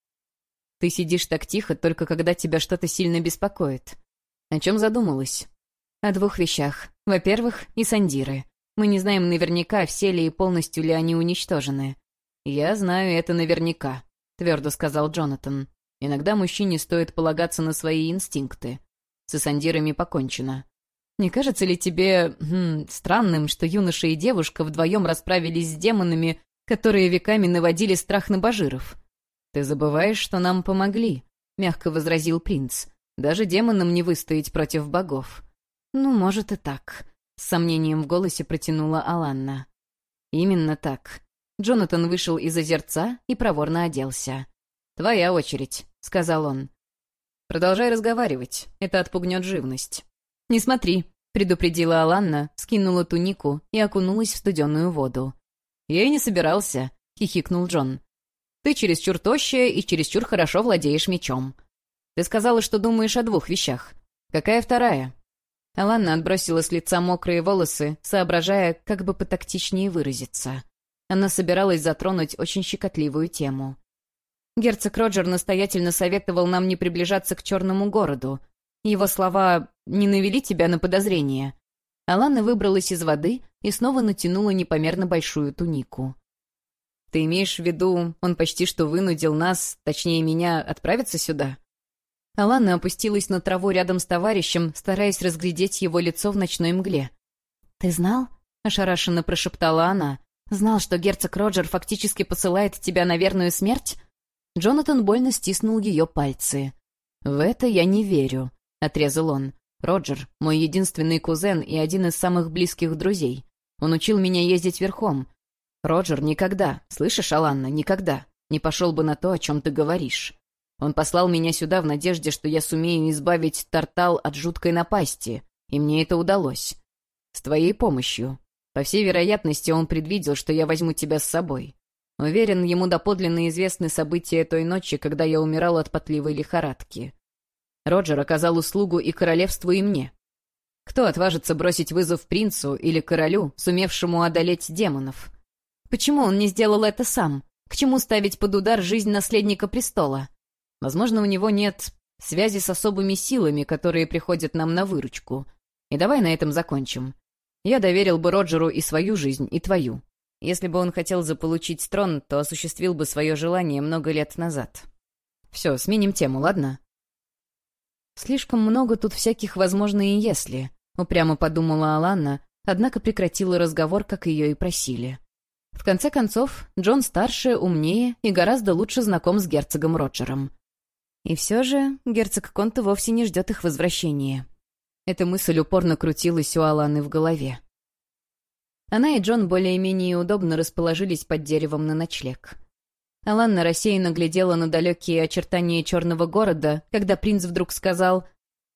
Speaker 1: «Ты сидишь так тихо, только когда тебя что-то сильно беспокоит. О чем задумалась?» «О 2 вещах. Во-первых, Исандиры. Мы не знаем наверняка, все ли и полностью ли они уничтожены». «Я знаю это наверняка», — твердо сказал Джонатан. «Иногда мужчине стоит полагаться на свои инстинкты. С Исандирами покончено. Не кажется ли тебе странным, что юноша и девушка вдвоем расправились с демонами, которые веками наводили страх на бажиров?» «Ты забываешь, что нам помогли», — мягко возразил принц. «Даже демонам не выстоять против богов». «Ну, может и так», — с сомнением в голосе протянула Аланна. «Именно так». Джонатан вышел из озерца и проворно оделся. «Твоя очередь», — сказал он. «Продолжай разговаривать, это отпугнет живность». «Не смотри», — предупредила Аланна, скинула тунику и окунулась в студеную воду. «Я и не собирался», — хихикнул Джон. «Ты чересчур тощая и чересчур хорошо владеешь мечом. Ты сказала, что думаешь о 2 вещах. Какая вторая?» Аланна отбросила с лица мокрые волосы, соображая, как бы потактичнее выразиться. Она собиралась затронуть очень щекотливую тему. «Герцог Роджер настоятельно советовал нам не приближаться к Черному городу. Его слова не навели тебя на подозрение». Аланна выбралась из воды и снова натянула непомерно большую тунику. «Ты имеешь в виду, он почти что вынудил нас, точнее меня, отправиться сюда?» Аланна опустилась на траву рядом с товарищем, стараясь разглядеть его лицо в ночной мгле. «Ты знал?» — ошарашенно прошептала она. «Знал, что герцог Роджер фактически посылает тебя на верную смерть?» Джонатан больно стиснул ее пальцы. «В это я не верю», — отрезал он. «Роджер — мой единственный кузен и один из самых близких друзей. Он учил меня ездить верхом. Роджер никогда, слышишь, Аланна, никогда не пошел бы на то, о чем ты говоришь. Он послал меня сюда в надежде, что я сумею избавить Тартал от жуткой напасти, и мне это удалось. С твоей помощью. По всей вероятности, он предвидел, что я возьму тебя с собой. Уверен, ему доподлинно известны события той ночи, когда я умирал от потливой лихорадки. Роджер оказал услугу и королевству, и мне. Кто отважится бросить вызов принцу или королю, сумевшему одолеть демонов? Почему он не сделал это сам? К чему ставить под удар жизнь наследника престола? Возможно, у него нет связи с особыми силами, которые приходят нам на выручку. И давай на этом закончим. Я доверил бы Роджеру и свою жизнь, и твою. Если бы он хотел заполучить трон, то осуществил бы свое желание много лет назад. Все, сменим тему, ладно? Слишком много тут всяких «возможно» и «если», — упрямо подумала Аланна, однако прекратила разговор, как ее и просили. В конце концов, Джон старше, умнее и гораздо лучше знаком с герцогом Роджером. И все же герцог Конте вовсе не ждет их возвращения. Эта мысль упорно крутилась у Аланы в голове. Она и Джон более-менее удобно расположились под деревом на ночлег. Аланна рассеянно глядела на далекие очертания черного города, когда принц вдруг сказал: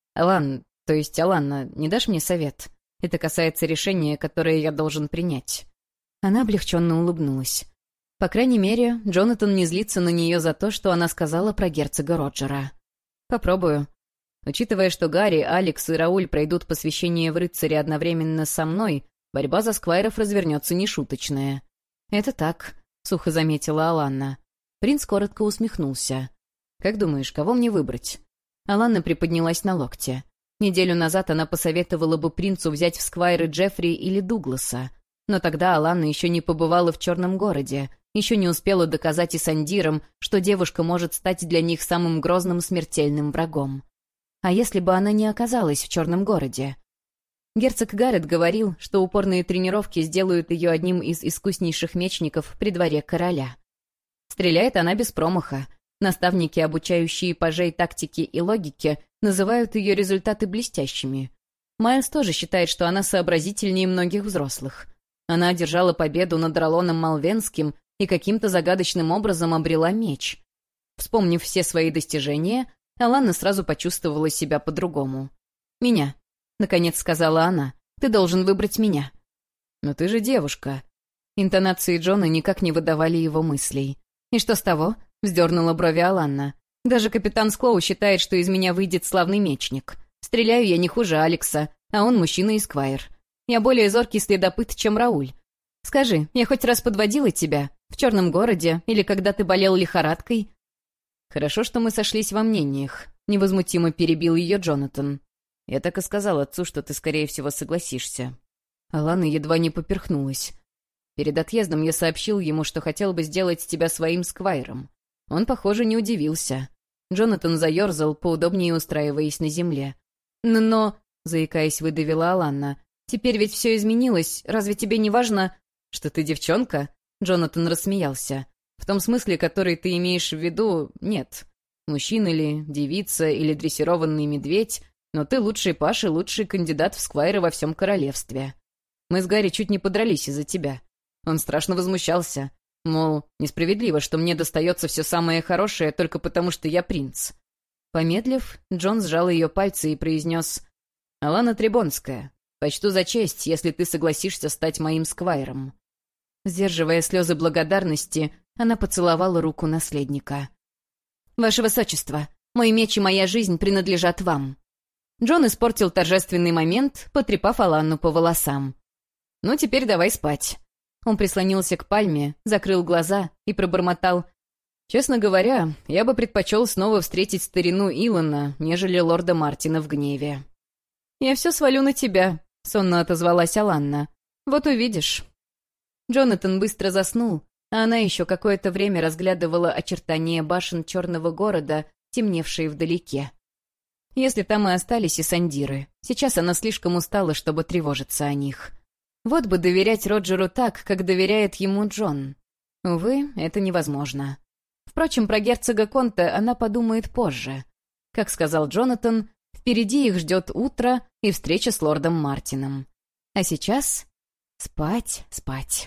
Speaker 1: Аланна, не дашь мне совет? Это касается решения, которое я должен принять». Она облегченно улыбнулась. По крайней мере, Джонатан не злится на нее за то, что она сказала про герцога Роджера. «Попробую. Учитывая, что Гарри, Алекс и Рауль пройдут посвящение в рыцаре одновременно со мной, борьба за сквайров развернется нешуточная». «Это так», — сухо заметила Аланна. Принц коротко усмехнулся. «Как думаешь, кого мне выбрать?» Аланна приподнялась на локте. Неделю назад она посоветовала бы принцу взять в сквайры Джеффри или Дугласа. Но тогда Аланна еще не побывала в Черном городе, еще не успела доказать и Сандирам, что девушка может стать для них самым грозным смертельным врагом. А если бы она не оказалась в Черном городе? Герцог Гаррет говорил, что упорные тренировки сделают ее одним из искуснейших мечников при дворе короля. Стреляет она без промаха. Наставники, обучающие пажей тактике и логике, называют ее результаты блестящими. Майлз тоже считает, что она сообразительнее многих взрослых. Она одержала победу над Ролоном Малвенским и каким-то загадочным образом обрела меч. Вспомнив все свои достижения, Аланна сразу почувствовала себя по-другому. «Меня», — наконец сказала она, — «ты должен выбрать меня». «Но ты же девушка». Интонации Джона никак не выдавали его мыслей. «И что с того?» — вздернула брови Аланна. «Даже капитан Склоу считает, что из меня выйдет славный мечник. Стреляю я не хуже Алекса, а он мужчина и сквайр. Я более зоркий следопыт, чем Рауль. Скажи, я хоть раз подводила тебя? В Черном городе? Или когда ты болел лихорадкой?» «Хорошо, что мы сошлись во мнениях», — невозмутимо перебил ее Джонатан. «Я так и сказал отцу, что ты, скорее всего, согласишься». Алана едва не поперхнулась. «Перед отъездом я сообщил ему, что хотел бы сделать тебя своим сквайром. Он, похоже, не удивился». Джонатан заерзал, поудобнее устраиваясь на земле. «Но...» — заикаясь, выдавила Аланна. «Теперь ведь все изменилось. Разве тебе не важно...» «Что ты девчонка?» Джонатан рассмеялся. «В том смысле, который ты имеешь в виду, нет. Мужчина или девица, или дрессированный медведь, но ты лучший паш и лучший кандидат в сквайры во всем королевстве. Мы с Гарри чуть не подрались из-за тебя. Он страшно возмущался. Мол, несправедливо, что мне достается все самое хорошее только потому, что я принц». Помедлив, Джон сжал ее пальцы и произнес: «Алана Требонская, почту за честь, если ты согласишься стать моим сквайром». Сдерживая слезы благодарности, она поцеловала руку наследника. «Ваше Высочество, мой меч и моя жизнь принадлежат вам». Джон испортил торжественный момент, потрепав Аланну по волосам. «Ну, теперь давай спать». Он прислонился к пальме, закрыл глаза и пробормотал: «Честно говоря, я бы предпочел снова встретить старину Илона, нежели лорда Мартина в гневе». «Я все свалю на тебя», — сонно отозвалась Аланна. «Вот увидишь». Джонатан быстро заснул, а она еще какое-то время разглядывала очертания башен черного города, темневшие вдалеке. Если там и остались и Сандиры, сейчас она слишком устала, чтобы тревожиться о них. Вот бы доверять Роджеру так, как доверяет ему Джон. Увы, это невозможно. Впрочем, про герцога Конте она подумает позже. Как сказал Джонатан, впереди их ждет утро и встреча с лордом Мартином. А сейчас спать, спать.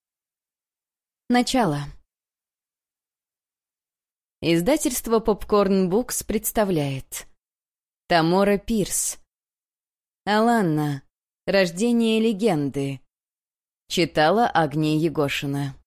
Speaker 1: Начало. Издательство Popcorn Books представляет Тамора Пирс. Аланна. Рождение легенды. Читала Агния Егошина.